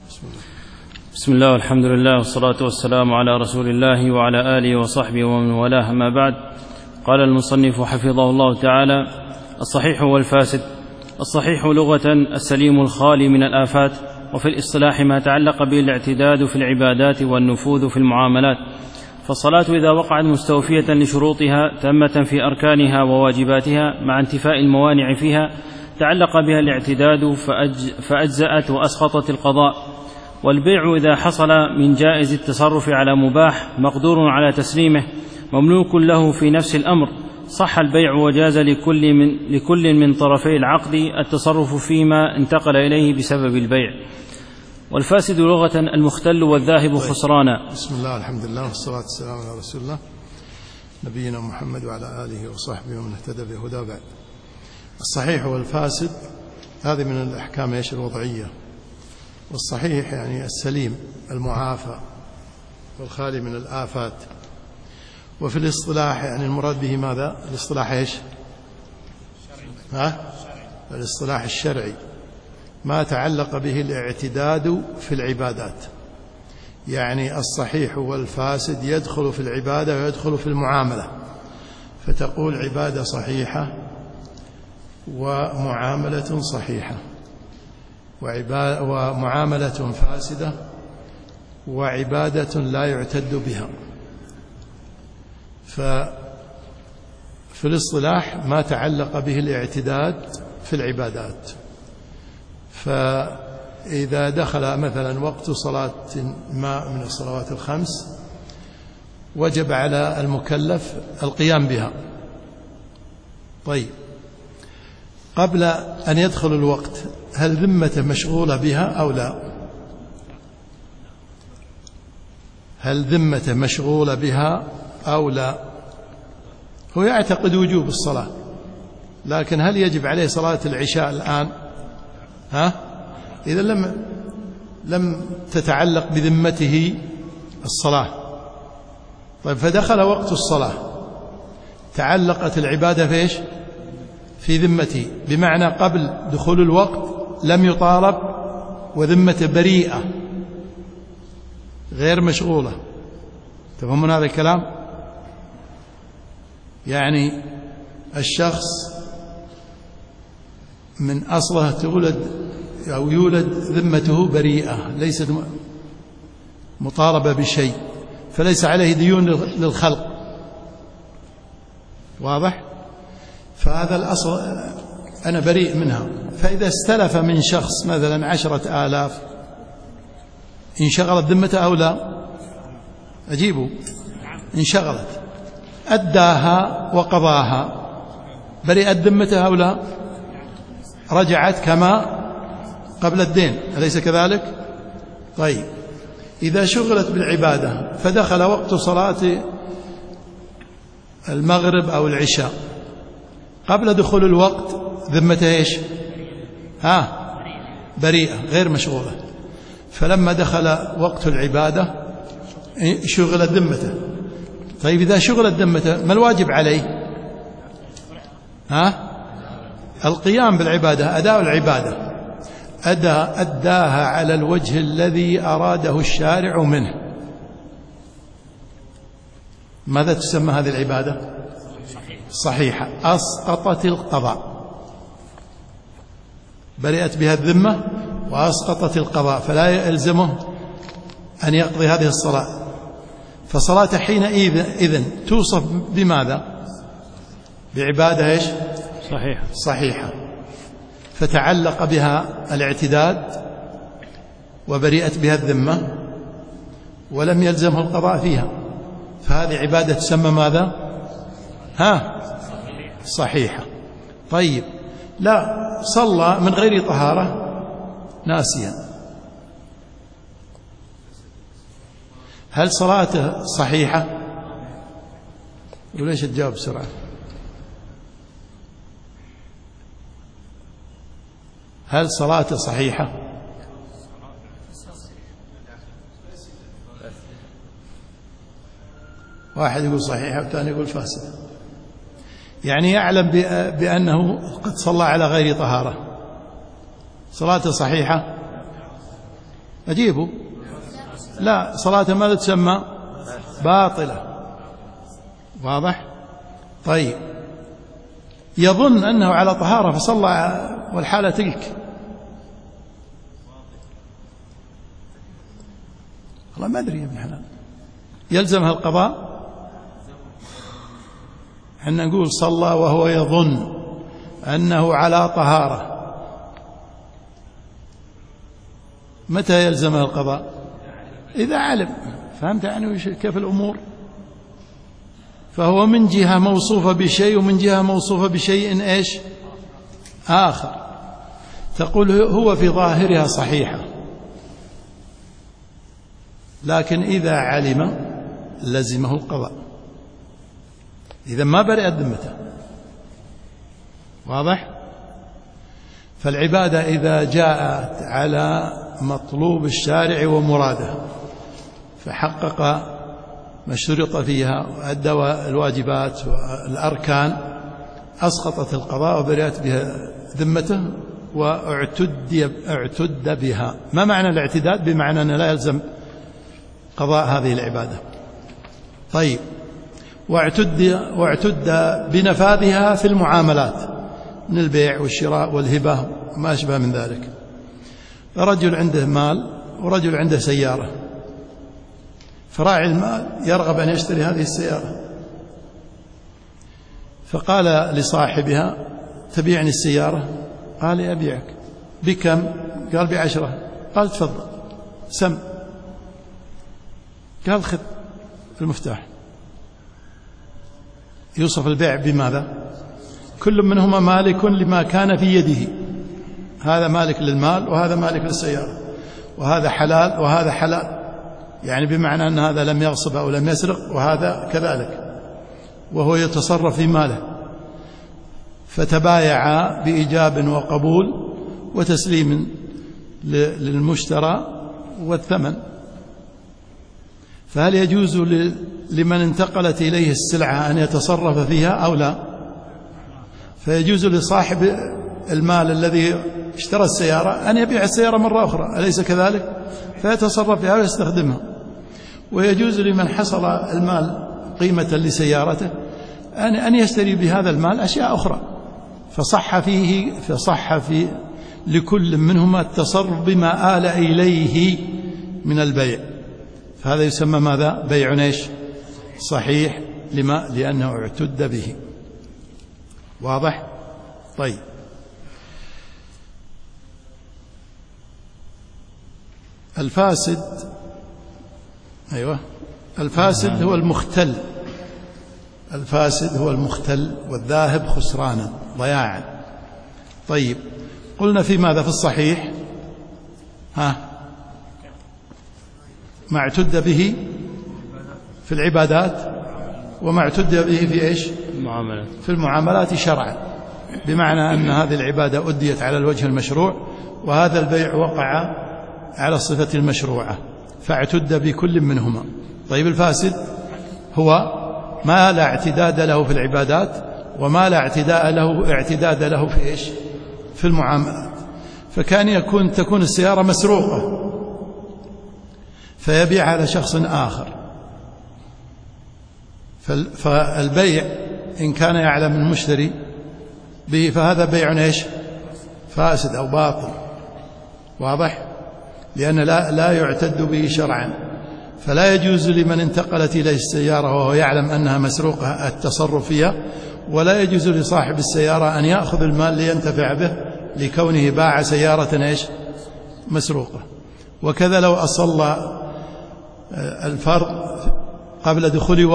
بسم الله والحمد لله والصلاة والسلام على رسول الله وعلى آله وصحبه ومن والاه، ما بعد. قال المصنف حفظه الله تعالى: الصحيح والفاسد. الصحيح لغة السليم الخالي من الآفات، وفي الاصطلاح ما تعلق به الاعتداد في العبادات والنفوذ في المعاملات. فالصلاة إذا وقعت مستوفية لشروطها تامة في أركانها وواجباتها مع انتفاء الموانع فيها تعلق بها الاعتداد فأجزأت وأسقطت القضاء. والبيع إذا حصل من جائز التصرف على مباح مقدور على تسليمه مملوك له في نفس الأمر صح البيع، وجاز لكل من طرفي العقد التصرف فيما انتقل إليه بسبب البيع. والفاسد لغة المختل والذاهب خسرانا. بسم الله الحمد لله والصلاة والسلام على رسول الله نبينا محمد وعلى آله وصحبه ومن اهتدى بهداه. بعد، الصحيح والفاسد هذه من الأحكام الوضعية. والصحيح يعني السليم المعافى والخالي من الآفات. وفي الاصطلاح يعني المراد به ماذا؟ الاصطلاح الاصطلاح الشرعي ما تعلق به الاعتداد في العبادات. يعني الصحيح والفاسد يدخل في العبادة ويدخل في المعاملة، فتقول عبادة صحيحة ومعاملة صحيحة، ومعاملة فاسدة، وعبادة لا يعتد بها. ففي الاصطلاح ما تعلق به الاعتداد في العبادات. فإذا دخل مثلا وقت صلاة ما من الصلوات الخمس وجب على المكلف القيام بها. طيب، قبل أن يدخل الوقت هل ذمته مشغولة بها أو لا؟ هل ذمته مشغولة بها أو لا؟ هو يعتقد وجوب الصلاة، لكن هل يجب عليه صلاة العشاء الآن؟ إذا لم تتعلق بذمته الصلاة. طيب، فدخل وقت الصلاة تعلقت العبادة في إيش؟ في ذمته، بمعنى قبل دخول الوقت لم يطالب وذمته بريئة غير مشغولة. تفهمون هذا الكلام؟ يعني الشخص من أصله تولد أو يولد ذمته بريئة، ليست مطالبة بشيء، فليس عليه ديون للخلق. واضح؟ فهذا الأصل أنا بريء منها. فإذا استلف من شخص مثلا 10,000 انشغلت ذمته أو لا؟ أجيبوا، انشغلت، أداها وقضاها، برئت ذمته أو لا؟ رجعت كما قبل الدين، أليس كذلك؟ طيب، إذا شغلت بالعبادة فدخل وقت صلاة المغرب أو العشاء، قبل دخول الوقت ذمته إيش؟ بريئة غير مشغولة. فلما دخل وقت العبادة شغلت ذمته. طيب، إذا شغلت ذمته ما الواجب عليه؟ القيام بالعبادة، أداء العبادة، أداها على الوجه الذي أراده الشارع منه. ماذا تسمى هذه العبادة؟ صحيحة، أسقطت القضاء، برئت بها الذمة وأسقطت القضاء، فلا يلزمه أن يقضي هذه الصلاة. فصلاة حينئذ توصف بماذا؟ بعبادة إيش؟ صحيحة، فتعلق بها الاعتداد وبرئت بها الذمة ولم يلزمه القضاء فيها، فهذه عبادة تسمى ماذا؟ صحيحة. طيب، لا، صلى من غير طهارة ناسيا، هل صلاته صحيحة؟ وليش تجاوب بسرعة؟ هل صلاته صحيحة؟ واحد يقول صحيحة والثاني يقول فاسدة، يعني يعلم بأنه قد صلى على غير طهارة، صلاته صحيحة؟ أجيبه؟ لا، صلاة ماذا تسمى؟ باطلة. واضح؟ طيب، يظن أنه على طهارة فصلى والحالة تلك، والله ما أدري يا ابن حلال، يلزمها القضاء؟ حنا نقول صلى وهو يظن أنه على طهارة، متى يلزمها القضاء؟ إذا علم. فهمت يعني كيف الأمور؟ فهو من جهة موصوفة بشيء ومن جهة موصوفة بشيء إيش آخر. تقول هو في ظاهرها صحيحة، لكن إذا علم لزمه القضاء، إذا ما برئت ذمته. واضح؟ فالعبادة إذا جاءت على مطلوب الشارع ومراده فحقق ما اشترط فيها وأدى الواجبات والأركان، أسقطت القضاء وبرئت بها ذمته واعتد بها. ما معنى الاعتداد؟ بمعنى أنه لا يلزم قضاء هذه العبادة. طيب، واعتد بنفاذها في المعاملات من البيع والشراء والهبة وما أشبه من ذلك. رجل عنده مال ورجل عنده سيارة، فراعي المال يرغب أن يشتري هذه السيارة، فقال لصاحبها تبيعني السيارة؟ قال أبيعك. بكم؟ قال ب10. قال تفضل سم. قال خذ المفتاح. يوصف البيع بماذا؟ كل منهما مالك لما كان في يده، هذا مالك للمال وهذا مالك للسيارة، وهذا حلال وهذا حلال، يعني بمعنى أن هذا لم يغصب أو لم يسرق وهذا كذلك، وهو يتصرف في ماله. فتبايعا بإيجاب وقبول وتسليم للمشترى والثمن. فهل يجوز لمن انتقلت إليه السلعة أن يتصرف فيها أو لا؟ فيجوز لصاحب المال الذي اشترى السيارة أن يبيع السيارة مرة أخرى، أليس كذلك؟ فيتصرف فيها ويستخدمها. ويجوز لمن حصل المال قيمة لسيارته أن يشتري بهذا المال أشياء أخرى، فصح في لكل منهما التصرف بما آل إليه من البيع. فهذا يسمى ماذا؟ بيع ايش؟ صحيح، لأنه اعتد به. واضح؟ طيب، الفاسد، أيوة، الفاسد هو المختل. الفاسد هو المختل والذاهب خسرانا ضياعا. طيب، قلنا في ماذا؟ في الصحيح ما اعتد به في العبادات، وما اعتد به في ايش؟ المعاملات. في المعاملات شرعا، بمعنى أن هذه العبادة أديت على الوجه المشروع وهذا البيع وقع على الصفة المشروعة، فاعتد بكل منهما. طيب، الفاسد هو ما لا اعتداد له في العبادات وما لا اعتداد له في ايش؟ في المعاملات. فكان تكون السيارة مسروقة فيبيع على شخص آخر، فالبيع إن كان يعلم المشتري به فهذا بيع ايش؟ فاسد أو باطل. واضح؟ لأن لا يعتد به شرعا. فلا يجوز لمن انتقلت إليه السيارة وهو يعلم أنها مسروقة التصرف فيها، ولا يجوز لصاحب السيارة أن يأخذ المال لينتفع به لكونه باع سيارة ايش؟ مسروقة. وكذا لو أصلى الفرض قبل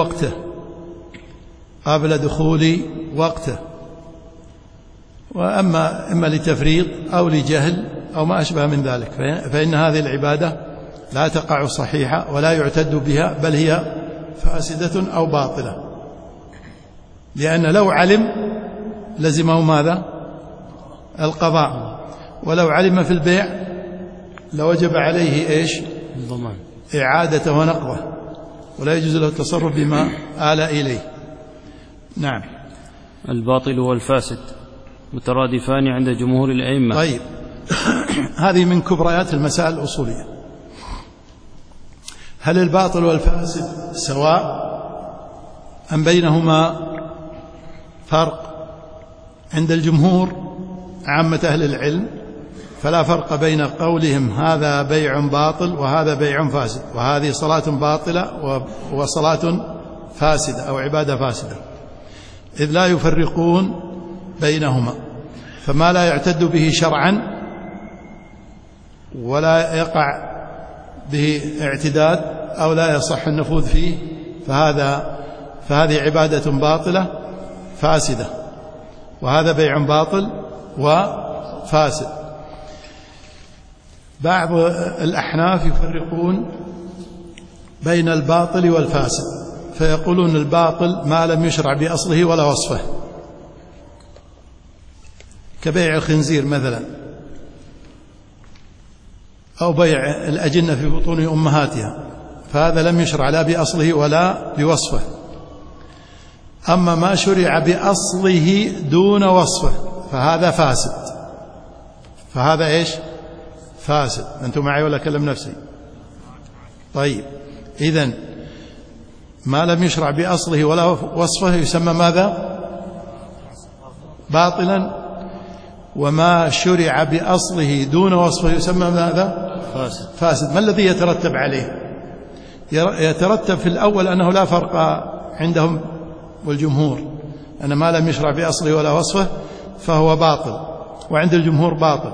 دخول وقته إما لتفريط أو لجهل أو ما أشبه من ذلك، فإن هذه العبادة لا تقع صحيحة ولا يعتد بها، بل هي فاسدة أو باطلة، لأن لو علم لزمه ماذا؟ القضاء. ولو علم في البيع لوجب عليه ايش؟ الضمان، إعادته ونقضه، ولا يجوز له التصرف بما آل إليه. نعم. الباطل والفاسد مترادفان عند جمهور الأئمة. طيب، هذه من كبريات المسائل الأصولية. هل الباطل والفاسد سواء أم بينهما فرق؟ عند الجمهور عامة أهل العلم فلا فرق بين قولهم هذا بيع باطل وهذا بيع فاسد، وهذه صلاة باطلة وصلاة فاسدة أو عبادة فاسدة، إذ لا يفرقون بينهما. فما لا يعتد به شرعا ولا يقع به اعتداد أو لا يصح النفوذ فيه فهذه عبادة باطلة فاسدة، وهذا بيع باطل وفاسد. بعض الأحناف يفرقون بين الباطل والفاسد، فيقولون الباطل ما لم يشرع بأصله ولا وصفه، كبيع الخنزير مثلا، أو بيع الأجنة في بطون أمهاتها، فهذا لم يشرع لا بأصله ولا بوصفه. أما ما شرع بأصله دون وصفه فهذا فاسد، فهذا إيش؟ فاسد. أنتم معي ولا أكلم نفسي؟ طيب، إذن ما لم يشرع بأصله ولا وصفه يسمى ماذا؟ باطلا، وما شرع بأصله دون وصفه يسمى ماذا؟ فاسد. ما الذي يترتب عليه؟ يترتب في الأول أنه لا فرق عندهم والجمهور، أن ما لم يشرع بأصله ولا وصفه فهو باطل، وعند الجمهور باطل،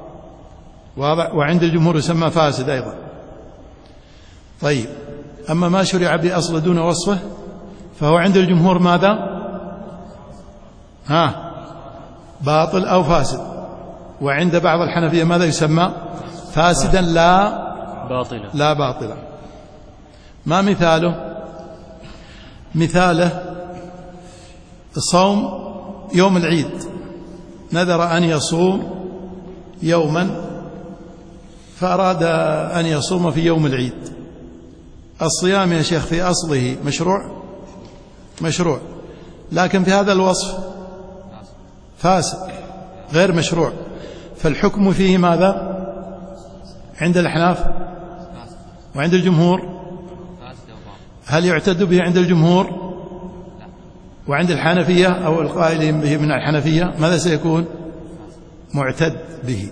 وعند الجمهور يسمى فاسد أيضا. طيب، أما ما شرع بأصله دون وصفه فهو عند الجمهور ماذا؟ باطل أو فاسد، وعند بعض الحنفية ماذا يسمى؟ فاسدا لا باطلا. ما مثاله؟ مثاله صوم يوم العيد، نذر أن يصوم يوما فأراد أن يصوم في يوم العيد. الصيام يا شيخ في أصله مشروع، لكن في هذا الوصف فاسد غير مشروع، فالحكم فيه ماذا عند الأحناف وعند الجمهور؟ هل يعتد به عند الجمهور؟ وعند الحنفية أو القائلين به من الحنفية ماذا سيكون؟ معتد به.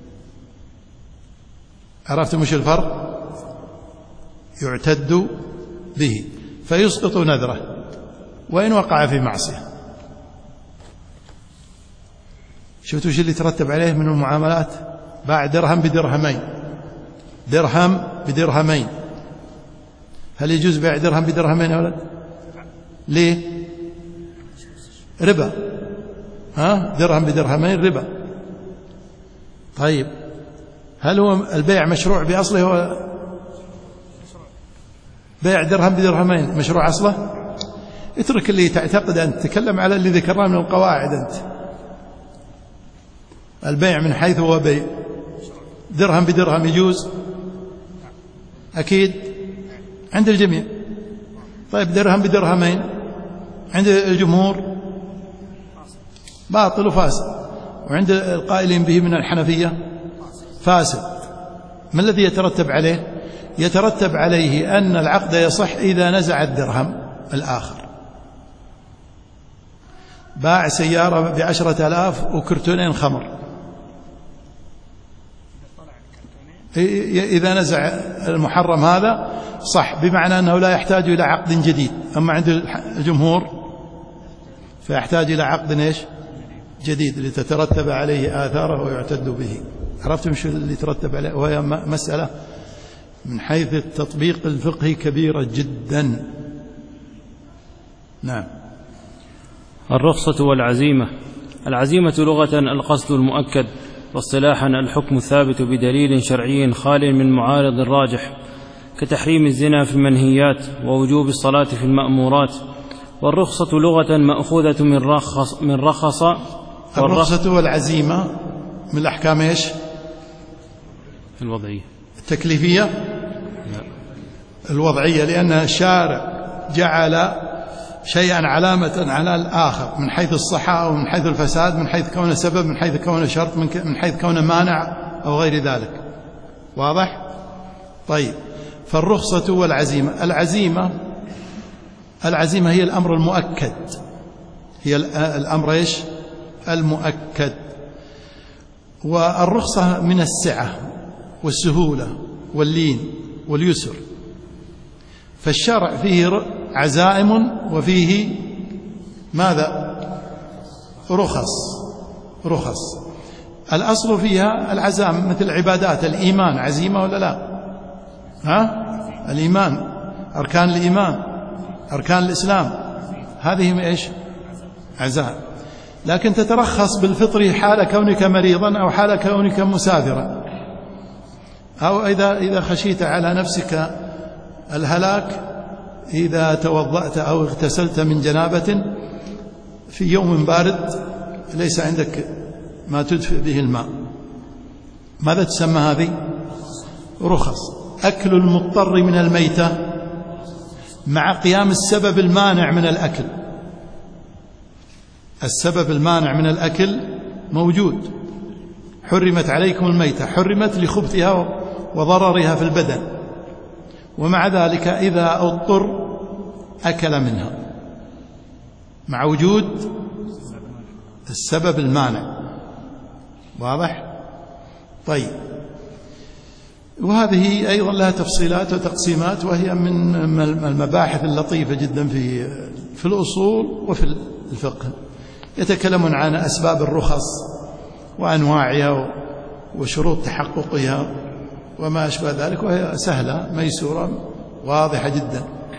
عرفتم مش الفرق؟ يعتد به فيسقط نذره وإن وقع في معصية. شفتوا ايش اللي يترتب عليه من المعاملات؟ باع درهم بدرهمين، درهم بدرهمين، هل يجوز بيع درهم بدرهمين يا ولد؟ ليه؟ ربا. درهم بدرهمين ربا. طيب، هل هو البيع مشروع بأصله؟ هو بيع درهم بدرهمين مشروع أصله؟ اترك اللي تعتقد أنت، تكلم على اللي ذكرناه من القواعد. أنت البيع من حيث هو بيع درهم بدرهم يجوز أكيد عند الجميع. طيب، درهم بدرهمين عند الجمهور باطل وفاسد، وعند القائلين به من الحنفية فاسد. ما الذي يترتب عليه؟ يترتب عليه أن العقد يصح إذا نزع الدرهم الآخر. باع سيارة ب10,000 وكرتونين خمر، إذا نزع المحرم هذا صح، بمعنى أنه لا يحتاج إلى عقد جديد. أما عند الجمهور فيحتاج إلى عقد جديد لتترتب عليه آثاره ويعتد به. عرفتم شو اللي يترتب عليه؟ وهي مسألة من حيث التطبيق الفقهي كبيرة جدا. نعم. الرخصة والعزيمة. العزيمة لغة القصد المؤكد، واصطلاحا الحكم الثابت بدليل شرعي خال من معارض راجح، كتحريم الزنا في المنهيات ووجوب الصلاة في المأمورات. والرخصة لغة مأخوذة من رخص. الرخصة والعزيمة من الأحكام إيش؟ الوضعية. التكليفية؟ لا. الوضعية، لأن الشارع جعل شيئا علامة على الآخر من حيث الصحة أو من حيث الفساد، من حيث كونه سبب، من حيث كونه شرط، من حيث كونه مانع أو غير ذلك. واضح؟ طيب، فالرخصة والعزيمة. العزيمة هي الأمر المؤكد، هي الأمر إيش؟ المؤكد. والرخصة من السعة والسهولة واللين واليسر، فالشرع فيه عزائم وفيه ماذا؟ رخص. الأصل فيها العزائم، مثل العبادات، الإيمان عزيمة ولا لا؟ الإيمان، أركان الإيمان، أركان الإسلام، هذه إيش؟ عزائم. لكن تترخص بالفطر حال كونك مريضا أو حال كونك مسافرا، أو إذا خشيت على نفسك الهلاك إذا توضأت أو اغتسلت من جنابة في يوم بارد ليس عندك ما تدفئ به الماء، ماذا تسمى هذه؟ رخص. أكل المضطر من الميتة مع قيام السبب المانع من الأكل. السبب المانع من الأكل موجود، حرمت عليكم الميتة، حرمت لخبثها وضررها في البدن، ومع ذلك إذا اضطر أكل منها مع وجود السبب المانع. واضح؟ طيب، وهذه أيضا لها تفصيلات وتقسيمات، وهي من المباحث اللطيفة جدا في الأصول وفي الفقه. يتكلمون عن أسباب الرخص وأنواعها وشروط تحققها وما أشبه ذلك، وهي سهلة ميسورة واضحة جدا.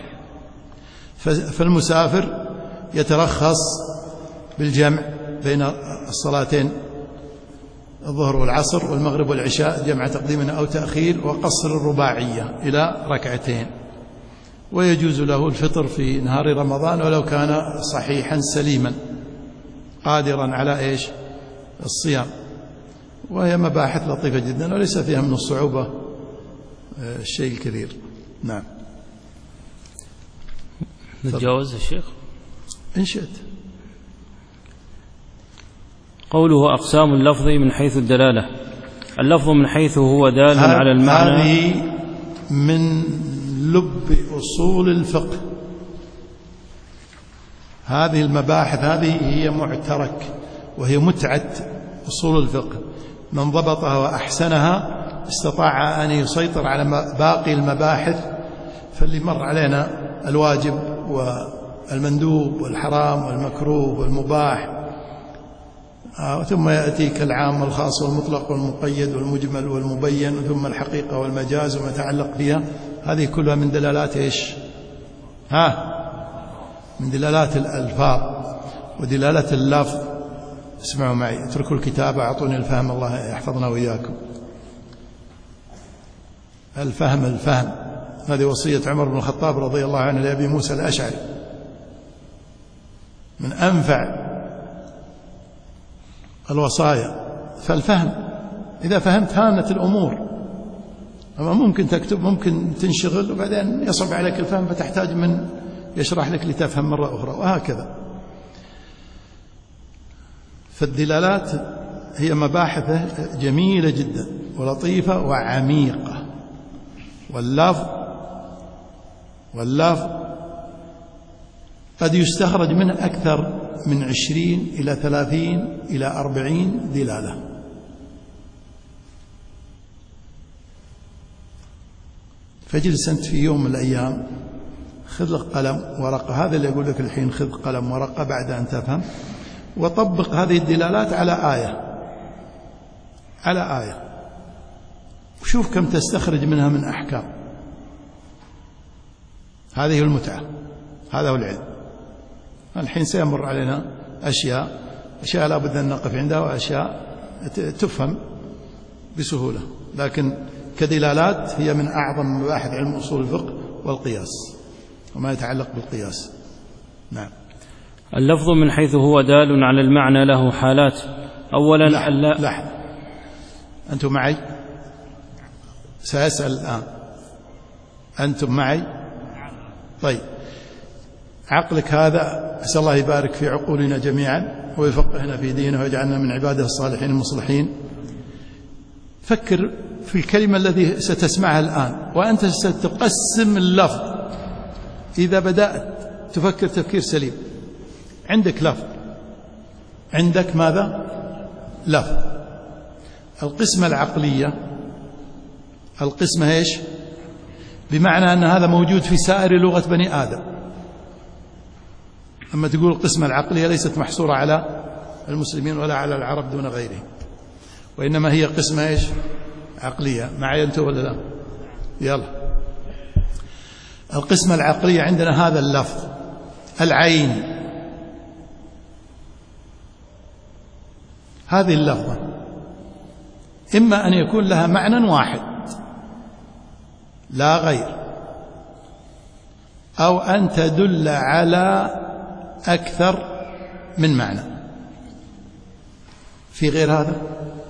فالمسافر يترخص بالجمع بين الصلاتين، الظهر والعصر والمغرب والعشاء، جمع تقديم أو تأخير، وقصر الرباعية إلى ركعتين. ويجوز له الفطر في نهار رمضان ولو كان صحيحا سليما قادرا على إيش؟ الصيام. وهي مباحث لطيفة جدا وليس فيها من الصعوبة الشيء الكبير. نعم. نتجاوز الشيخ إن شئت. قوله أقسام اللفظ من حيث الدلالة. اللفظ من حيث هو دال على المعنى. هذه من لب أصول الفقه. هذه المباحث هذه هي معترك، وهي متعة أصول الفقه. من ضبطها وأحسنها استطاع أن يسيطر على باقي المباحث. فاللي مر علينا الواجب والمندوب والحرام والمكروه والمباح، ثم يأتيك العام والخاص والمطلق والمقيد والمجمل والمبين، ثم الحقيقة والمجاز وما يتعلق بها. هذه كلها من دلالات إيش؟ من دلالات الألفاظ ودلالة اللفظ. اسمعوا معي، اتركوا الكتاب، أعطوني الفهم، الله يحفظنا وإياكم. الفهم. هذه وصية عمر بن الخطاب رضي الله عنه لأبي موسى الأشعري، من أنفع الوصايا. فالفهم، إذا فهمت هانت الأمور. أما ممكن تكتب، ممكن تنشغل، وبعدين يصعب عليك الفهم فتحتاج من يشرح لك لتفهم مرة أخرى، وهكذا. فالدلالات هي مباحث جميلة جدا ولطيفة وعميقة. واللفظ قد يستخرج منه أكثر من 20 إلى 30 إلى 40 دلالة. فاجلس أنت في يوم من الأيام، خذ لك قلم ورقة، هذا اللي أقول لك الحين، خذ قلم ورقة بعد أن تفهم، وطبق هذه الدلالات على آية، وشوف كم تستخرج منها من أحكام. هذه المتعة، هذا هو العلم. الحين سيمر علينا أشياء لا بد أن نقف عندها، وأشياء تفهم بسهولة، لكن كدلالات هي من أعظم مباحث علم أصول الفقه والقياس وما يتعلق بالقياس. نعم. اللفظ من حيث هو دال على المعنى له حالات. أولا لحظة، أنتم معي؟ سأسأل الآن، أنتم معي؟ طيب، عقلك هذا أسأل الله يبارك في عقولنا جميعا ويفقهنا في دينه ويجعلنا من عباده الصالحين المصلحين. فكر في الكلمة التي ستسمعها الآن وأنت ستقسم اللفظ. إذا بدأت تفكر تفكير سليم، عندك لفظ، عندك ماذا؟ لفظ. القسمة العقلية، القسمة إيش؟ بمعنى أن هذا موجود في سائر لغة بني آدم. أما تقول القسمة العقلية ليست محصورة على المسلمين ولا على العرب دون غيرهم، وإنما هي قسمة إيش؟ عقلية. معي أنت ولا لا؟ يلا. القسمة العقلية عندنا هذا اللفظ، العين، هذه اللفظة إما أن يكون لها معنى واحد لا غير، أو أن تدل على أكثر من معنى. في غير هذا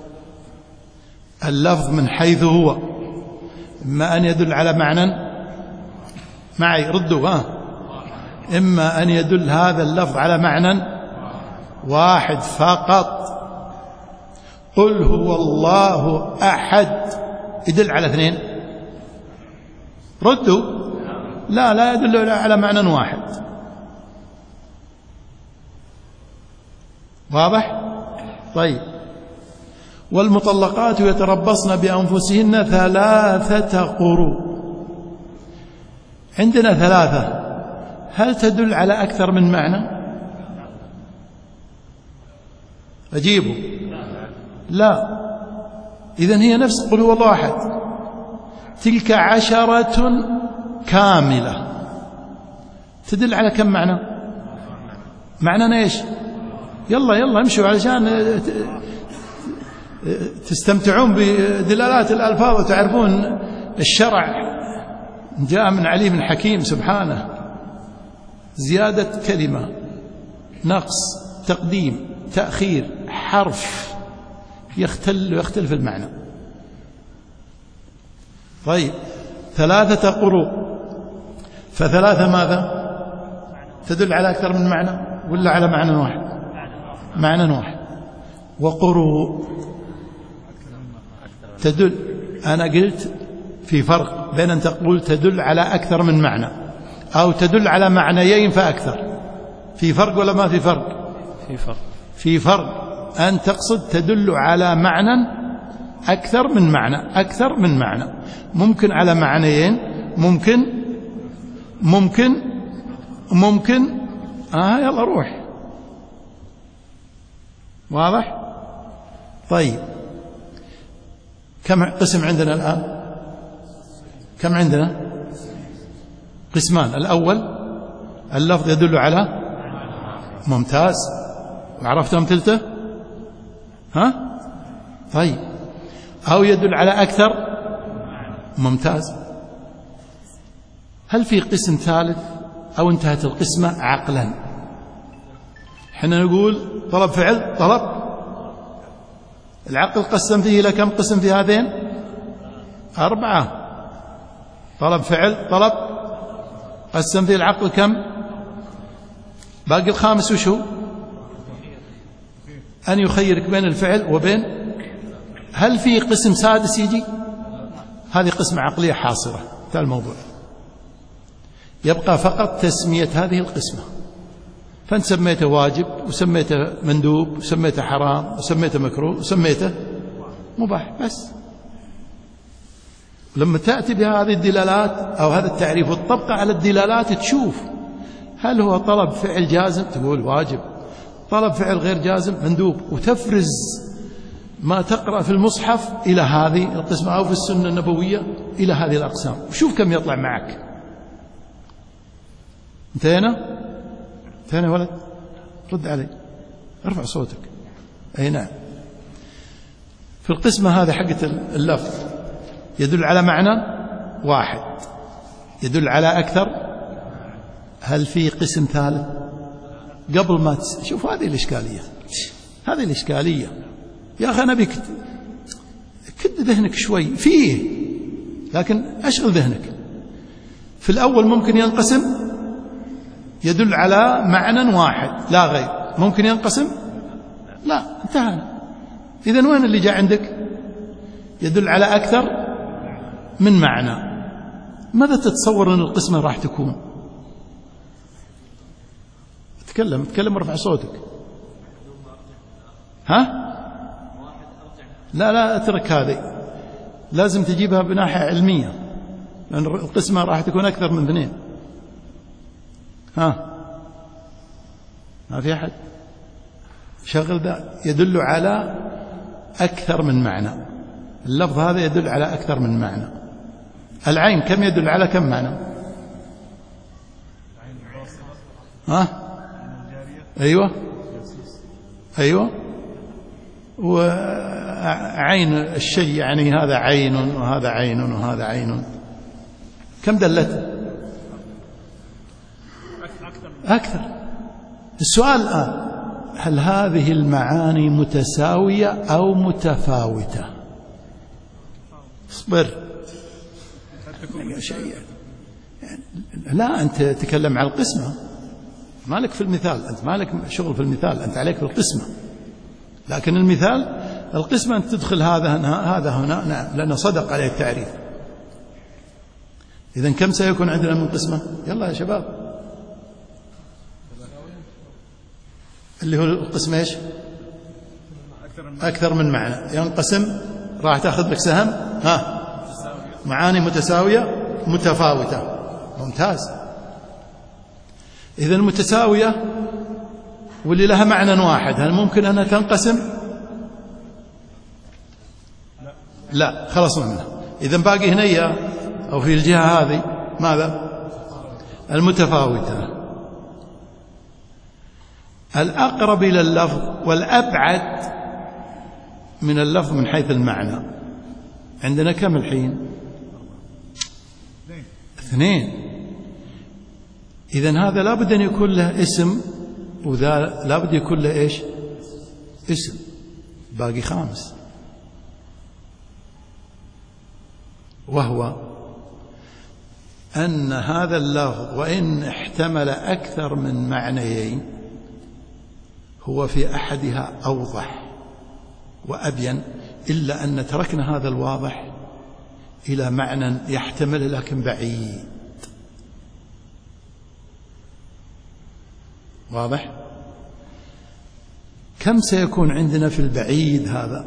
اللفظ من حيث هو إما أن يدل على معنى، معي ردوا، إما أن يدل هذا اللفظ على معنى واحد فقط. قل هو الله أحد يدل على اثنين؟ ردوا، لا يدل على معنى واحد. واضح؟ طيب. والمطلقات يتربصن بأنفسهن 3 قروء. عندنا 3، هل تدل على أكثر من معنى؟ أجيبوا لا. إذن هي نفس قل هو الله أحد. تلك 10 كاملة تدل على كم معنى؟ معنى إيش؟ يلا امشوا علشان تستمتعون بدلالات الألفاظ وتعرفون الشرع جاء من عليم حكيم سبحانه. زيادة كلمة، نقص، تقديم، تأخير، حرف يختلف المعنى. طيب 3 قروء، ف3 ماذا؟ تدل على أكثر من معنى ولا على معنى واحد؟ معنى واحد. وقروء تدل، أنا قلت في فرق بين أن تقول تدل على أكثر من معنى أو تدل على معنيين فأكثر. في فرق ولا ما في فرق؟ في فرق. أن تقصد تدل على معنى أكثر من معنى، أكثر من معنى، ممكن على معنيين، ممكن يلا روح. واضح؟ طيب كم قسم عندنا الآن؟ كم عندنا؟ قسمان. الأول اللفظ يدل على، ممتاز، وعرفت أمثلته؟ طيب. أو يدل على أكثر، ممتاز. هل في قسم ثالث أو انتهت القسمة عقلا؟ حين نقول طلب فعل، طلب، العقل قسم فيه إلى كم قسم في هذين؟ 4. طلب فعل، طلب، قسم فيه العقل كم؟ باقي الخامس وشو؟ أن يخيرك بين الفعل وبين. هل في قسم سادس يجي؟ هذه قسمة عقلية حاصرة. هذا الموضوع. يبقى فقط تسمية هذه القسمة. فأنت سميته واجب، وسميته مندوب، وسميته حرام، وسميته مكروه، وسميته مباح، بس. لما تأتي بهذه الدلالات أو هذا التعريف وتطبق على الدلالات تشوف هل هو طلب فعل جازم تقول واجب، طلب فعل غير جازم مندوب، وتفرز ما تقرأ في المصحف إلى هذه القسمة أو في السنة النبوية إلى هذه الأقسام، وشوف كم يطلع معك. انتهينا ولد؟ رد علي، ارفع صوتك. أي نعم. في القسمة هذه حقة اللفظ يدل على معنى واحد، يدل على أكثر. هل في قسم ثالث؟ قبل ما شوف هذه الإشكالية يا أخي. أنا بك كد ذهنك شوي فيه، لكن أشغل ذهنك. في الأول ممكن ينقسم، يدل على معنى واحد لا غير. ممكن ينقسم؟ لا، انتهى. إذن وين اللي جاء عندك؟ يدل على أكثر من معنى. ماذا تتصور أن القسمة راح تكون؟ تكلم ورفع صوتك. ها؟ لا اترك هذه، لازم تجيبها بناحية علمية، لأن القسمة راح تكون أكثر من 2. ها؟ ما في أحد شغل ذا. يدل على أكثر من معنى. اللفظ هذا يدل على أكثر من معنى. العين كم يدل على كم معنى؟ ها؟ أيوة. وعين الشيء يعني هذا عين وهذا عين وهذا عين، كم دلت؟ أكثر. السؤال الآن، هل هذه المعاني متساوية أو متفاوتة؟ اصبر. لا، أنت تتكلم عن القسمة، مالك في المثال، أنت مالك شغل في المثال، أنت عليك في القسمة. لكن المثال، القسمة أنت تدخل هذا هنا، نعم، لأنه صدق عليه التعريف. إذن كم سيكون عندنا من قسمة؟ يلا يا شباب، اللي هو القسم ايش؟ أكثر من معنى. ينقسم، راح تأخذ لك سهم. ها؟ معاني متساوية متفاوتة. ممتاز. إذا المتساوية واللي لها معنى واحد، هل ممكن أنها تنقسم؟ لا، خلصنا منها. إذا باقي هنا أو في الجهة هذه ماذا؟ المتفاوتة. الأقرب إلى اللفظ والأبعد من اللفظ من حيث المعنى عندنا كم الحين؟ 2. إذن هذا لابد أن يكون له اسم، وذا لابد يكون له إيش؟ اسم. باقي 5، وهو أن هذا اللفظ وإن احتمل أكثر من معنيين هو في أحدها أوضح وأبين، إلا أن تركنا هذا الواضح إلى معنى يحتمل لكن بعيد. واضح؟ كم سيكون عندنا في البعيد هذا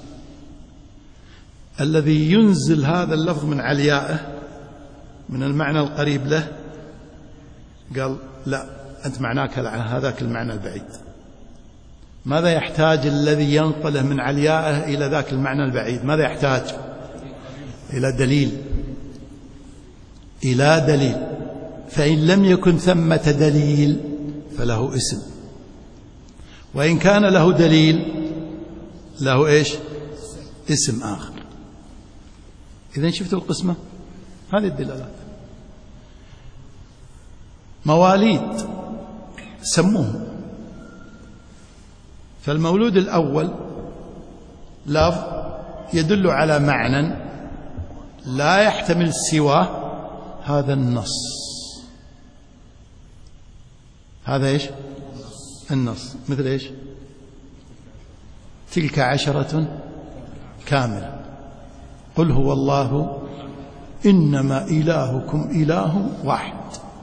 الذي ينزل هذا اللفظ من عليائه من المعنى القريب له؟ قال لا، أنت معناك على هذاك المعنى البعيد. ماذا يحتاج الذي ينقله من عليائه إلى ذاك المعنى البعيد؟ ماذا يحتاج؟ إلى دليل. إلى دليل. فإن لم يكن ثمة دليل فله اسم، وإن كان له دليل له إيش؟ اسم آخر. إذن شفتوا القسمة؟ هذه الدلالات. مواليد سموهم. فالمولود الأول لفظ يدل على معنى لا يحتمل سواه، هذا النص. هذا إيش؟ النص. مثل إيش؟ تلك 10 كاملة. قل هو الله إنما إلهكم إله واحد.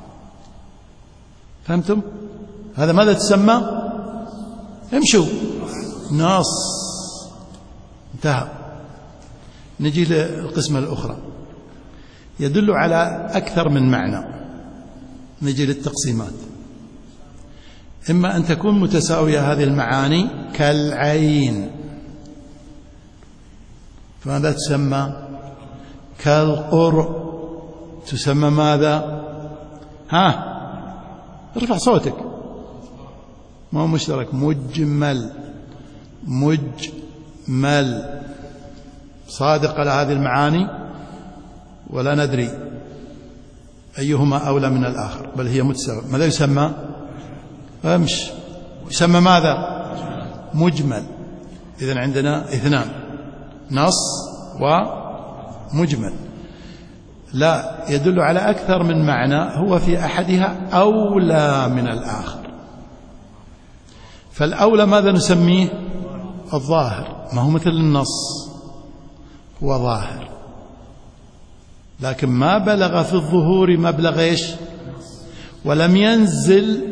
فهمتم؟ هذا ماذا تسمى؟ امشوا. نص. انتهى. نجي للقسمة الأخرى، يدل على أكثر من معنى. نجي للتقسيمات. إما أن تكون متساوية هذه المعاني كالعين، فماذا تسمى؟ كالقرء تسمى ماذا؟ ها؟ ارفع صوتك. ما هو مشترك. مجمل صادق على هذه المعاني ولا ندري أيهما أولى من الآخر، بل هي متساوية. ماذا يسمى؟ أمش يسمى ماذا؟ مجمل. إذن عندنا 2، نص ومجمل. لا، يدل على أكثر من معنى، هو في أحدها أولى من الآخر. فالأولى ماذا نسميه؟ الظاهر. ما هو مثل النص، هو ظاهر، لكن ما بلغ في الظهور مبلغ إيش؟ ولم ينزل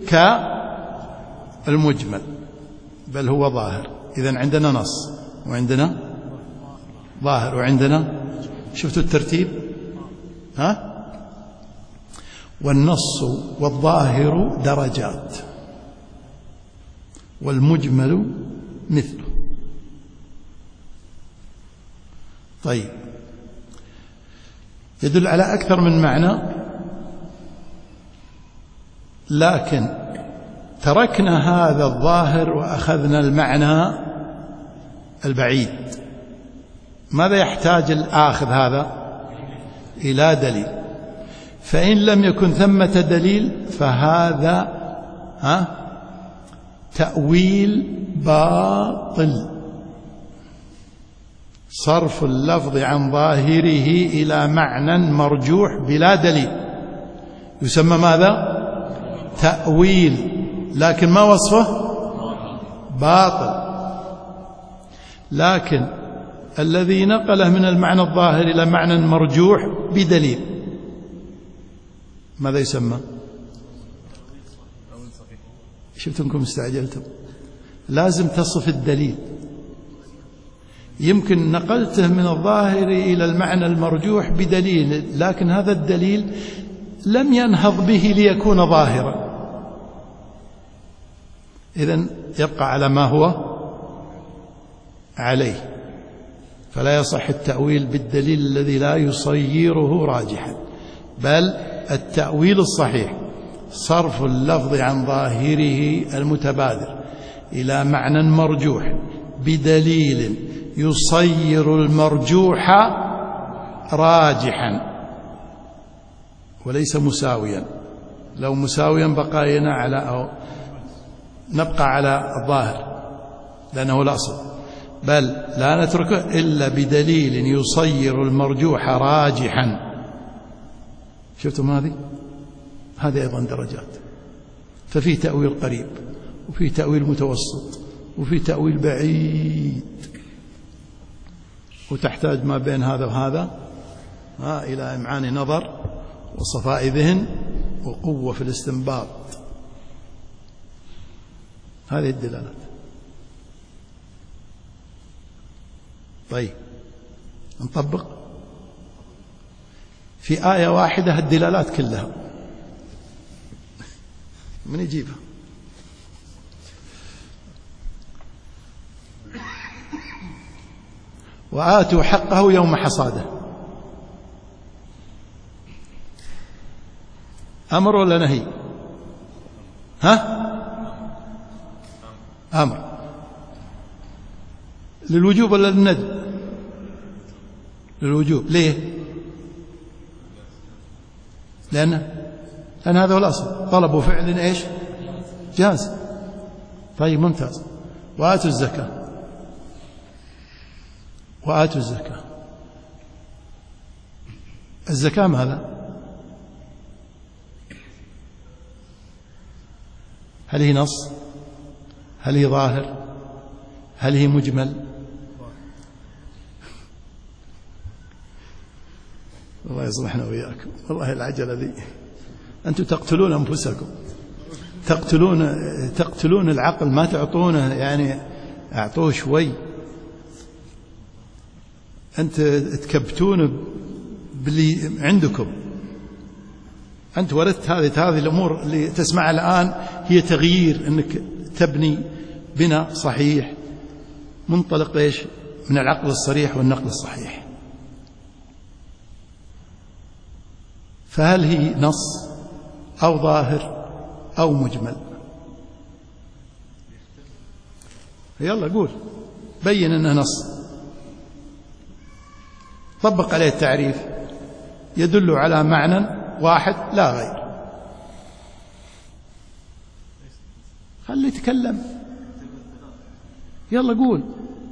كالمجمل، بل هو ظاهر. إذن عندنا نص وعندنا ظاهر وعندنا، شفتوا الترتيب؟ ها؟ والنص والظاهر درجات، والمجمل مثله. طيب، يدل على أكثر من معنى، لكن تركنا هذا الظاهر وأخذنا المعنى البعيد. ماذا يحتاج الآخذ هذا؟ إلى دليل. فإن لم يكن ثمة دليل فهذا تأويل باطل، صرف اللفظ عن ظاهره إلى معنى مرجوح بلا دليل يسمى ماذا؟ تأويل، لكن ما وصفه؟ باطل. لكن الذي نقله من المعنى الظاهر إلى معنى مرجوح بدليل ماذا يسمى؟ شفتمكم استعجلتم، لازم تصف الدليل. يمكن نقلته من الظاهر إلى المعنى المرجوح بدليل، لكن هذا الدليل لم ينهض به ليكون ظاهرا، إذن يبقى على ما هو عليه، فلا يصح التأويل بالدليل الذي لا يصيره راجحا، بل التأويل الصحيح صرف اللفظ عن ظاهره المتبادر إلى معنى مرجوح بدليل يصير المرجوح راجحا وليس مساويا. لو مساويا بقينا على أو نبقى على الظاهر لأنه الأصل، بل لا نتركه إلا بدليل يصير المرجوح راجحا. شفتم هذه أيضا درجات. ففي تأويل قريب، وفي تأويل متوسط، وفي تأويل بعيد، وتحتاج ما بين هذا وهذا إلى إمعان نظر وصفاء ذهن وقوة في الاستنباط. هذه الدلالات. طيب، نطبق في آية واحدة الدلالات كلها. من يجيبها؟ وآتوا حقه يوم حصاده. أمر ولا نهي؟ أمر. للوجوب ولا للندب؟ للوجوب. ليه؟ لأن هذا هو الأصل، طلب فعل إيش؟ جاز. طيب، ممتاز. وآتوا الزكاة. وآتوا الزكاة. الزكاة ماذا؟ هل هي نص؟ هل هي ظاهر؟ هل هي مجمل؟ الله يصلحنا وإياكم. والله العجلة ذي، أنتم تقتلون أنفسكم، تقتلون العقل، ما تعطونه، يعني أعطوه شوي. أنت تكبتون باللي عندكم. أنت ورثت هذه الأمور اللي تسمعها الآن، هي تغيير، أنك تبني بناء صحيح منطلق إيش؟ من العقل الصريح والنقل الصحيح. فهل هي نص أو ظاهر أو مجمل؟ يلا قول، بين أنه نص، طبق عليه التعريف، يدل على معنى واحد لا غير. خليه يتكلم، يلا قول.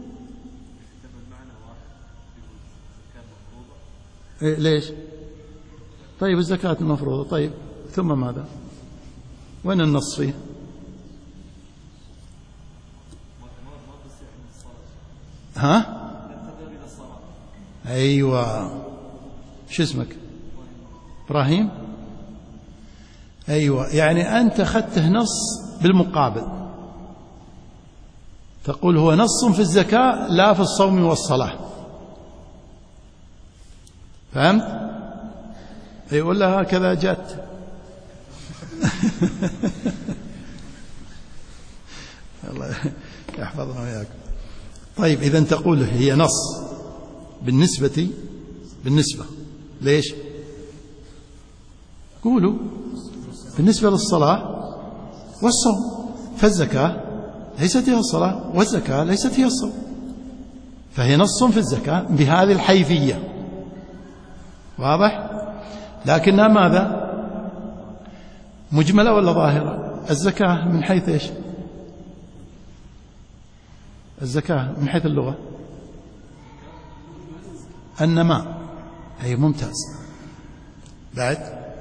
ليش؟ طيب، الزكاة المفروضة. طيب، ثم ماذا؟ وين النص فيه؟ أيوة. شو اسمك؟ إبراهيم. أيوة، يعني أنت أخذته نص بالمقابل، تقول هو نص في الزكاة لا في الصوم والصلاة. فهمت؟ أي ولا هكذا جات؟ الله يحفظنا وياك. طيب إذن تقول هي نص بالنسبة ليش؟ قولوا بالنسبة للصلاة والصوم، فالزكاة ليست هي الصلاة والزكاة ليست هي الصوم، فهي نص في الزكاة بهذه الحيثية. واضح؟ لكنها ماذا؟ مجملة ولا ظاهرة؟ الزكاة من حيث إيش؟ الزكاة من حيث اللغة النماء. أي ممتاز. بعد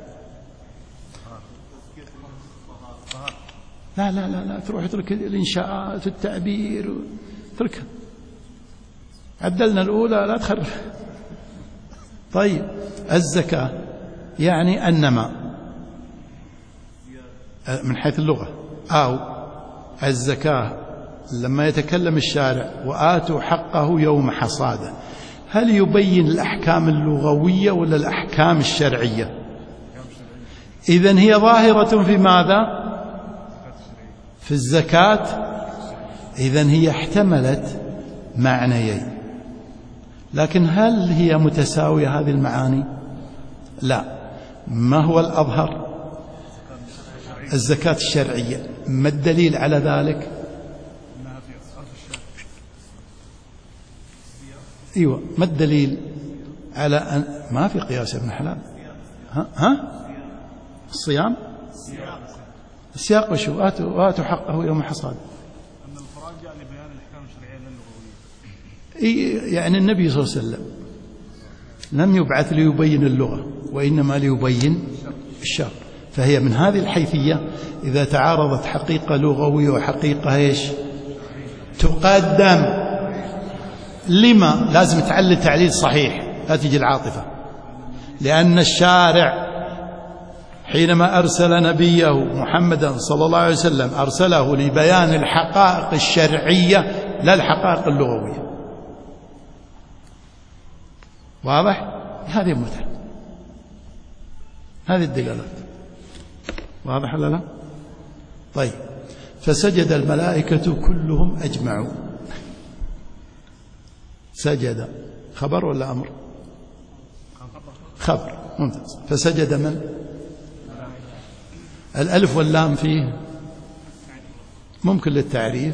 لا لا لا لا تروح تترك الإنشاءات والتعبير تركها، عدلنا الأولى لا تخرف. طيب الزكاة يعني النماء من حيث اللغة، أو الزكاة لما يتكلم الشارع وآتوا حقه يوم حصاده، هل يبين الأحكام اللغوية ولا الأحكام الشرعية؟ إذن هي ظاهرة في ماذا؟ في الزكاة. إذن هي احتملت معنيين، لكن هل هي متساوية هذه المعاني؟ لا. ما هو الأظهر؟ الزكاة الشرعية. ما الدليل على ذلك؟ ايوه، ما الدليل على أن ما في قياس يا ابن حلال؟ ها؟ الصيام؟ السياق وشو؟ وآتوا حقه يوم حصاده. أن القرآن جاء لبيان الأحكام الشرعية اللغوية. يعني النبي صلى الله عليه وسلم لم يبعث ليبين اللغة، وإنما ليبين الشرع، فهي من هذه الحيثية إذا تعارضت حقيقة لغوية وحقيقة إيش؟ تقدم. لما لازم تعلل تعليل صحيح، لا تجي العاطفة، لأن الشارع حينما أرسل نبيه محمدا صلى الله عليه وسلم أرسله لبيان الحقائق الشرعية لا الحقائق اللغوية. واضح؟ هذه المتعة، هذه الدلالات. واضح ولا لا؟ طيب، فسجد الملائكة كلهم أجمعون. سجد خبر ولا أمر؟ خبر. ممتاز. فسجد من؟ الألف واللام فيه ممكن للتعريف،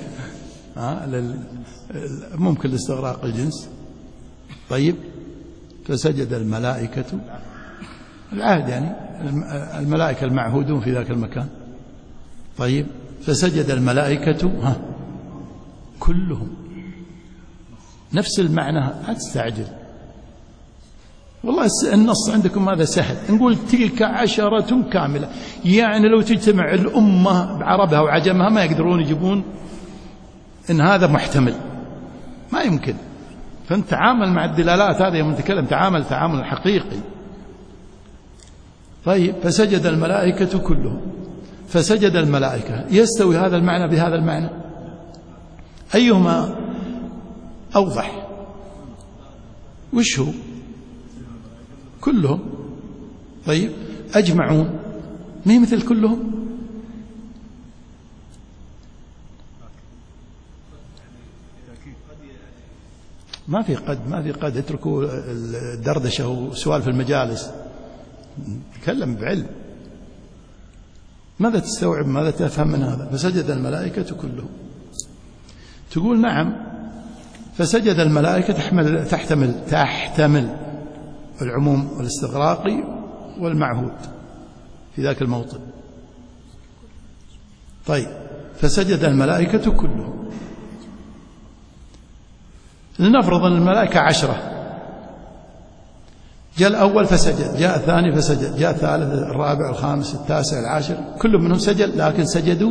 ممكن لاستغراق الجنس. طيب، فسجد الملائكة العهد، يعني الملائكة المعهودون في ذاك المكان. طيب، فسجد الملائكة كلهم. نفس المعنى، لا تستعجل. والله النص عندكم هذا سهل، نقول تلك 10 كاملة، يعني لو تجتمع الأمة بعربها وعجمها ما يقدرون يجيبون إن هذا محتمل، ما يمكن. فأنت تعامل مع الدلالات هذه يوم نتكلم، تعامل حقيقي. طيب، فسجد الملائكة كلهم. فسجد الملائكة، يستوي هذا المعنى بهذا المعنى؟ أيهما أوضح؟ وش هو؟ كلهم. طيب، أجمعون ما هي مثل كلهم؟ ما في قد اتركوا الدردشة وسؤال في المجالس، تكلم بعلم. ماذا تستوعب، ماذا تفهم من هذا؟ فسجد الملائكة كلهم. تقول نعم، فسجد الملائكة تحتمل العموم والاستغراقي والمعهود في ذاك الموطن. طيب، فسجد الملائكة كلهم. لنفرض أن الملائكة 10، جاء الأول فسجد، جاء الثاني فسجد، جاء الثالث، الرابع، الخامس، التاسع، العاشر، كل منهم سجد، لكن سجدوا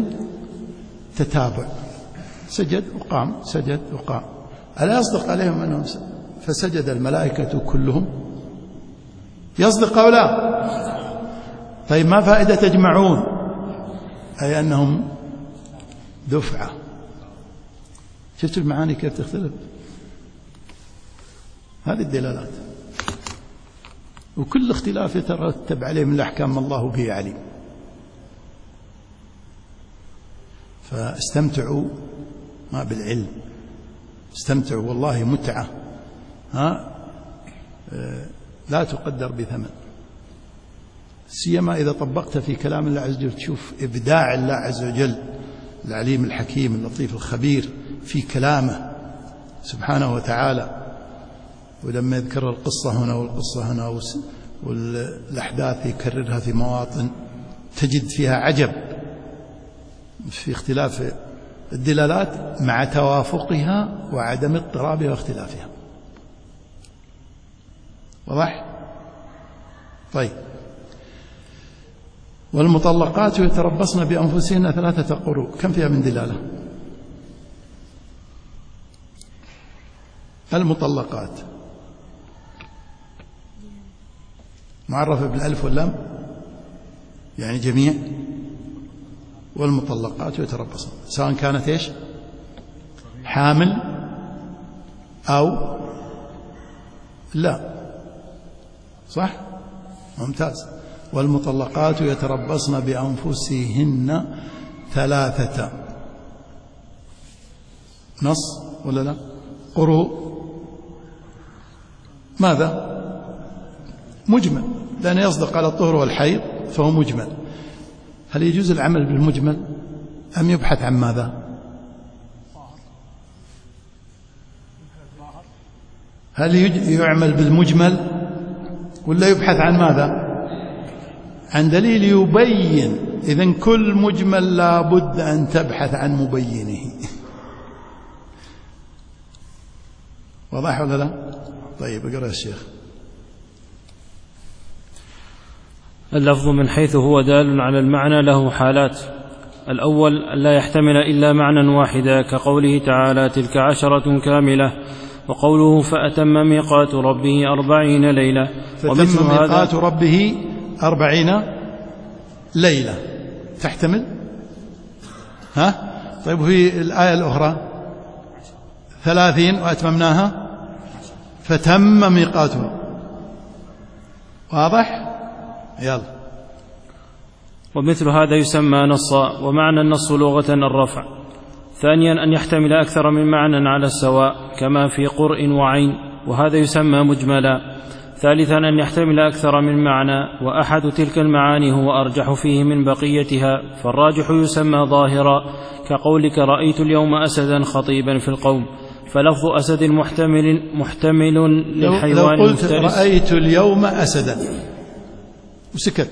تتابع، سجد وقام، سجد وقام. ألا يصدق عليهم أنهم فسجد الملائكة كلهم، يصدق أو لا؟ طيب ما فائدة تجمعون؟ أي أنهم دفعة. شفتوا المعاني كيف تختلف؟ هذه الدلالات، وكل اختلاف يترتب عليه من الأحكام الله به عليم. فاستمتعوا ما بالعلم، استمتعوا والله متعة لا تقدر بثمن، سيما إذا طبقت في كلام الله عز وجل تشوف إبداع الله عز وجل العليم الحكيم اللطيف الخبير في كلامه سبحانه وتعالى. ولما يذكر القصة هنا والقصة هنا والأحداث يكررها في مواطن تجد فيها عجب في اختلاف الدلالات مع توافقها وعدم اضطرابها واختلافها. واضح؟ طيب. والمطلقات يتربصن بأنفسهن 3 قروء، كم فيها من دلالة؟ المطلقات معرفة بالألف واللام يعني جميع، والمطلقات يتربصن سواء كانت إيش؟ حامل أو لا، صح؟ ممتاز. والمطلقات يتربصن بأنفسهن 3 نص ولا لا؟ قروء ماذا؟ مجمل، لأن يصدق على الطهر والحيض فهو مجمل. هل يجوز العمل بالمجمل أم يبحث عن ماذا؟ هل يعمل بالمجمل ولا يبحث عن ماذا؟ عن دليل يبين. إذن كل مجمل لا بد أن تبحث عن مبينه. واضح ولا لا؟ طيب اقرأ الشيخ. اللفظ من حيث هو دال على المعنى له حالات. الأول لا يحتمل إلا معنى واحدا كقوله تعالى تلك 10 كاملة، وقوله فأتم ميقات ربه 40 ليلة. فتم ميقات ربه 40 ليلة تحتمل؟ طيب وفي الآية الأخرى 30 وأتممناها فتم ميقاته. واضح؟ يلا. ومثل هذا يسمى نصا، ومعنى النص لغة الرفع. ثانيا أن يحتمل أكثر من معنى على السواء كما في قرء وعين، وهذا يسمى مجملا. ثالثا أن يحتمل أكثر من معنى، وأحد تلك المعاني هو أرجح فيه من بقيتها، فالراجح يسمى ظاهرا كقولك رأيت اليوم أسدا خطيبا في القوم، فلفظ أسد محتمل للحيوان لو قلت المفترس. رأيت اليوم أسدا وسكت،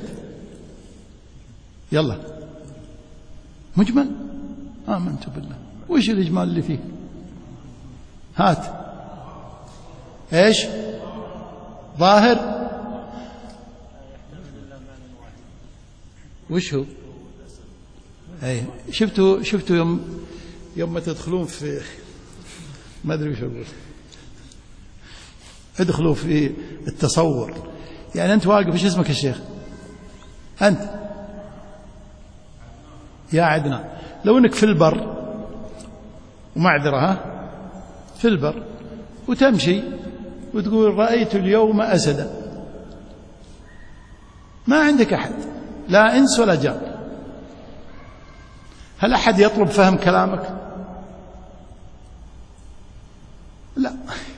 يلا مجمل. آمنت بالله. وإيش الإجمال اللي فيه؟ هات إيش؟ ظاهر. وش هو؟ أي شفتوا يوم ما تدخلون في ما أدري وش أقول، ادخلوا في التصور. يعني أنت واقف، إيش اسمك يا شيخ؟ أنت يا عدنان. لو أنك في البر ومعذرة في البر وتمشي وتقول رأيت اليوم أسدا، ما عندك أحد لا إنس ولا جان، هل أحد يطلب فهم كلامك؟ لا.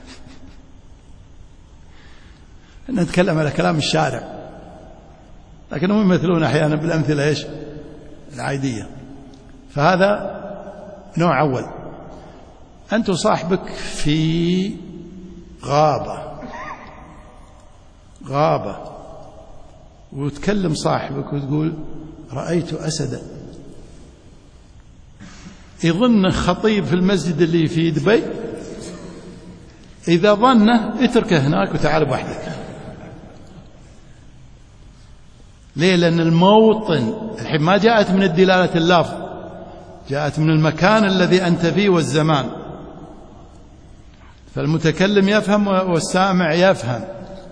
نتكلم على كلام الشارع، لكنهم يمثلون أحيانا بالأمثلة إيش؟ العادية. فهذا نوع أول. أنت صاحبك في غابة وتكلم صاحبك وتقول رأيت أسدا، يظن خطيب في المسجد اللي في دبي، إذا ظنه اتركه هناك وتعال بوحدك. ليه؟ لأن الموطن الحين ما جاءت من الدلالة اللفظ، جاءت من المكان الذي أنت فيه والزمان. فالمتكلم يفهم والسامع يفهم.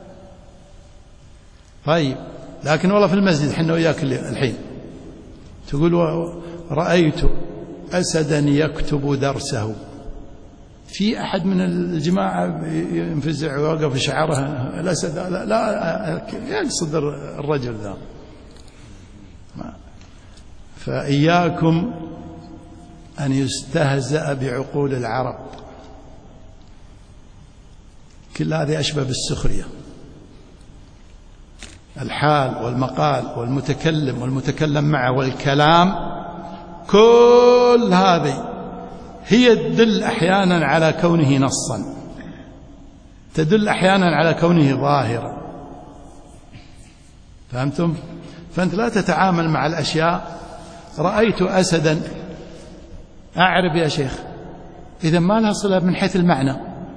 طيب، لكن والله في المسجد حنا وياك الحين تقول رأيت أسدا يكتب درسه، في أحد من الجماعة ينفزع ويوقف شعره الأسد؟ لا يقصد الرجل ذا. فإياكم أن يستهزأ بعقول العرب، كل هذه أشبه بالسخرية. الحال والمقال والمتكلم والمتكلم معه والكلام، كل هذه هي تدل أحيانا على كونه نصا، تدل أحيانا على كونه ظاهرا. فهمتم؟ فأنت لا تتعامل مع الأشياء رأيت أسدا، أعرب يا شيخ، إذا ما لها صلة من حيث المعنى،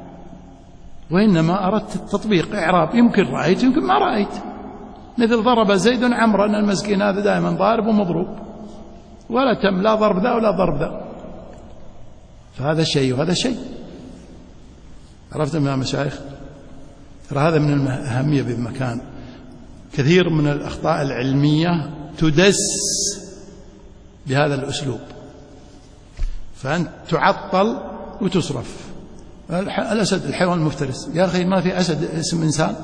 وإنما أردت التطبيق إعراب، يمكن رأيت يمكن ما رأيت. مثل ضرب زيد عمرا، أن المسكين هذا دائما ضارب ومضروب، ولا تم لا ضرب ذا ولا ضرب ذا، فهذا شيء وهذا شيء. عرفتم يا مشايخ؟ ترى هذا من الأهمية بمكان. كثير من الأخطاء العلمية تدس بهذا الأسلوب، فأنت تعطل وتصرف. الأسد الحيوان المفترس، يا أخي ما في أسد اسم إنسان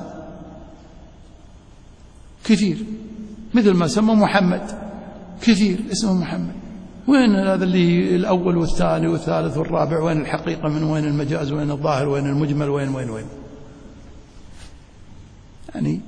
كثير، مثل ما سمى محمد كثير اسمه محمد. وين هذا اللي الأول والثاني والثالث والرابع؟ وين الحقيقة من وين المجاز؟ وين الظاهر؟ وين المجمل؟ وين يعني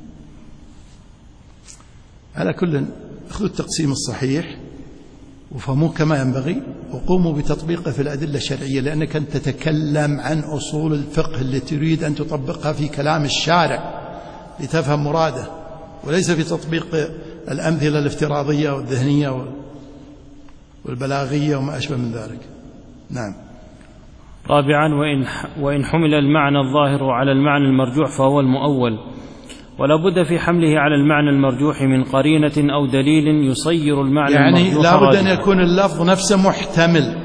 على كل، خذوا التقسيم الصحيح وفهموه كما ينبغي، وقوموا بتطبيقه في الأدلة الشرعية، لأنك أنت تتكلم عن أصول الفقه اللي تريد أن تطبقها في كلام الشارع لتفهم مراده، وليس في تطبيق الأمثلة الافتراضية والذهنية والبلاغية وما أشبه من ذلك. نعم. رابعا، وإن حمل المعنى الظاهر على المعنى المرجوح فهو المؤول، ولا بد في حمله على المعنى المرجوح من قرينة أو دليل يصير المعنى يعني المرجوح لا بد راجحا. أن يكون اللفظ نفسه محتمل.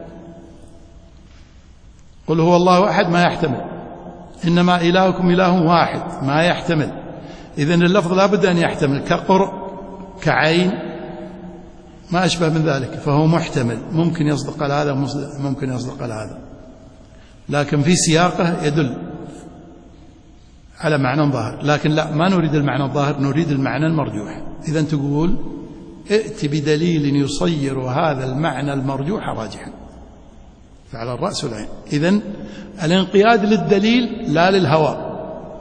قل هو الله أحد ما يحتمل، إنما إلهكم إله واحد ما يحتمل. إذن اللفظ لا بد أن يحتمل، كقرء كعين ما أشبه من ذلك، فهو محتمل، ممكن يصدق على هذا ممكن يصدق على هذا، لكن في سياقه يدل على معنى ظاهر. لكن لا، ما نريد المعنى الظاهر، نريد المعنى المرجوح. إذن تقول ائت بدليل يصير هذا المعنى المرجوح راجحا، فعلى الرأس والعين. إذن الانقياد للدليل لا للهوى،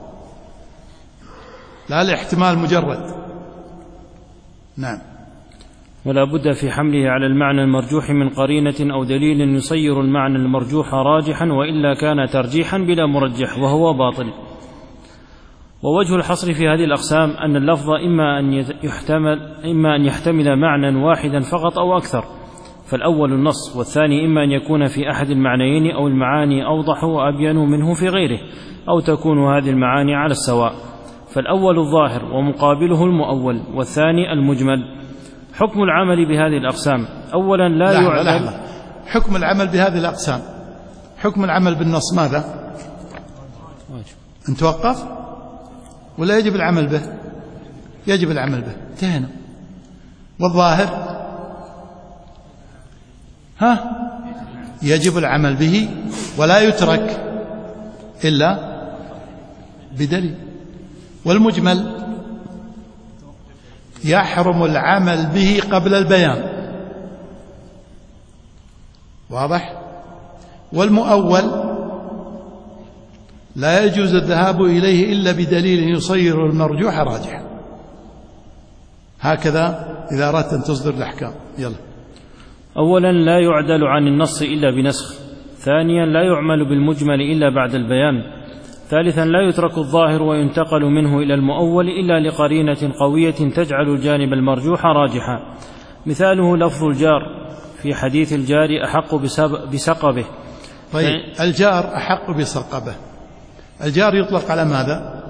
لا الاحتمال مجرد. نعم. ولا بد في حمله على المعنى المرجوح من قرينة أو دليل يصير المعنى المرجوح راجحا، وإلا كان ترجيحا بلا مرجح وهو باطل. ووجه الحصر في هذه الأقسام أن اللفظ إما أن يحتمل معنى واحدا فقط أو أكثر، فالأول النص، والثاني إما أن يكون في أحد المعنيين أو المعاني أوضح وأبين منه في غيره، أو تكون هذه المعاني على السواء، فالأول الظاهر ومقابله المؤول، والثاني المجمل. حكم العمل بهذه الأقسام: أولا لا يعلم. حكم العمل بهذه الأقسام، حكم العمل بالنص ماذا؟ أن توقف ولا يجب العمل به؟ يجب العمل به، انتهينا. والظاهر يجب العمل به ولا يترك إلا بدليل. والمجمل يحرم العمل به قبل البيان، واضح؟ والمؤول لا يجوز الذهاب إليه إلا بدليل يصير المرجوح راجحا. هكذا إذا أردت أن تصدر الأحكام. يلا. أولا لا يعدل عن النص إلا بنسخ. ثانيا لا يعمل بالمجمل إلا بعد البيان. ثالثا لا يترك الظاهر وينتقل منه إلى المؤول إلا لقرينة قوية تجعل الجانب المرجوح راجحا. مثاله لفظ الجار في حديث الجار أحق بسقبه. طيب، الجار أحق بسقبه، الجار يطلق على ماذا؟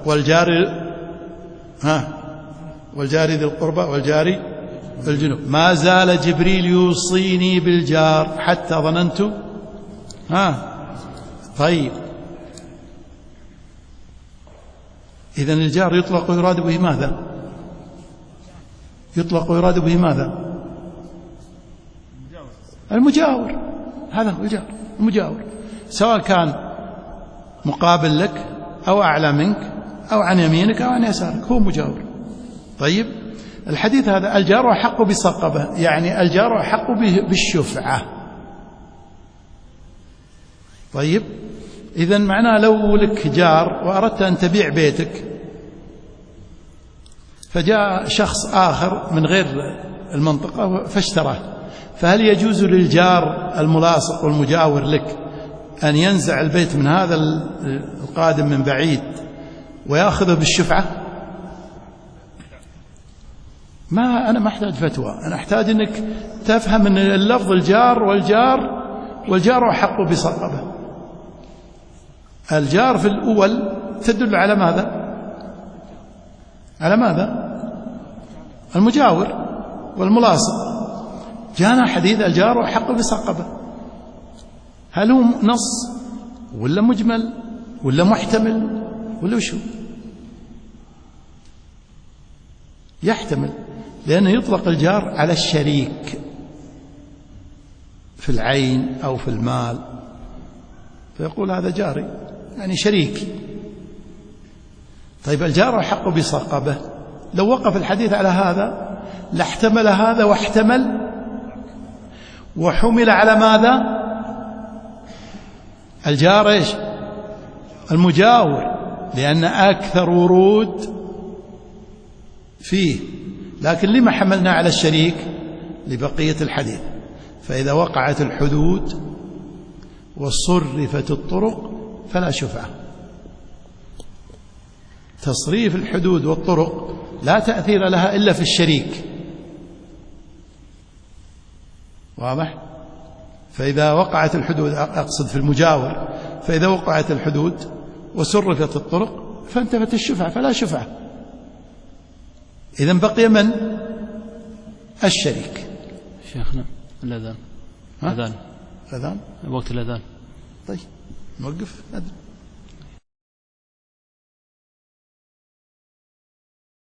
والجار ذي القربى والجار الجنوب. ما زال جبريل يوصيني بالجار حتى ظننت طيب، إذن الجار يطلق ويراد به ماذا؟ يطلق ويراد به ماذا؟ المجاور. هذا هو الجار، المجاور، سواء كان مقابل لك أو أعلى منك أو عن يمينك أو عن يسارك، هو مجاور. طيب، الحديث هذا الجار أحق بصقبة، يعني الجار أحق بالشفعة. طيب، إذن معناه لو لك جار وأردت أن تبيع بيتك، فجاء شخص آخر من غير المنطقة فاشتراه، فهل يجوز للجار الملاصق والمجاور لك أن ينزع البيت من هذا القادم من بعيد ويأخذه بالشفعة؟ أنا ما أحتاج فتوى، أنا أحتاج أنك تفهم أن اللفظ الجار والجار أحق بصقبة. الجار في الأول تدل على ماذا؟ على ماذا؟ المجاور والملاصق. جاءنا حديث الجار أحق بصقبة، هل هو نص ولا مجمل ولا محتمل ولا وشو؟ يحتمل، لأنه يطلق الجار على الشريك في العين أو في المال، فيقول هذا جاري يعني شريكي. طيب، الجار أحق بصقبة، لو وقف الحديث على هذا لاحتمل هذا واحتمل وحمل على ماذا؟ الجار إيش؟ المجاور، لأن أكثر ورود فيه. لكن لما حملنا على الشريك؟ لبقية الحديث. فإذا وقعت الحدود وصرفت الطرق فلا شفعة. تصريف الحدود والطرق لا تأثير لها إلا في الشريك، واضح؟ فإذا وقعت الحدود، أقصد في المجاور، فإذا وقعت الحدود وصرفت الطرق فانتفت الشفعة فلا شفعة. إذن بقي من؟ الشريك. شيخنا الأذان. الأذان وقت الأذان. طيب، نوقف.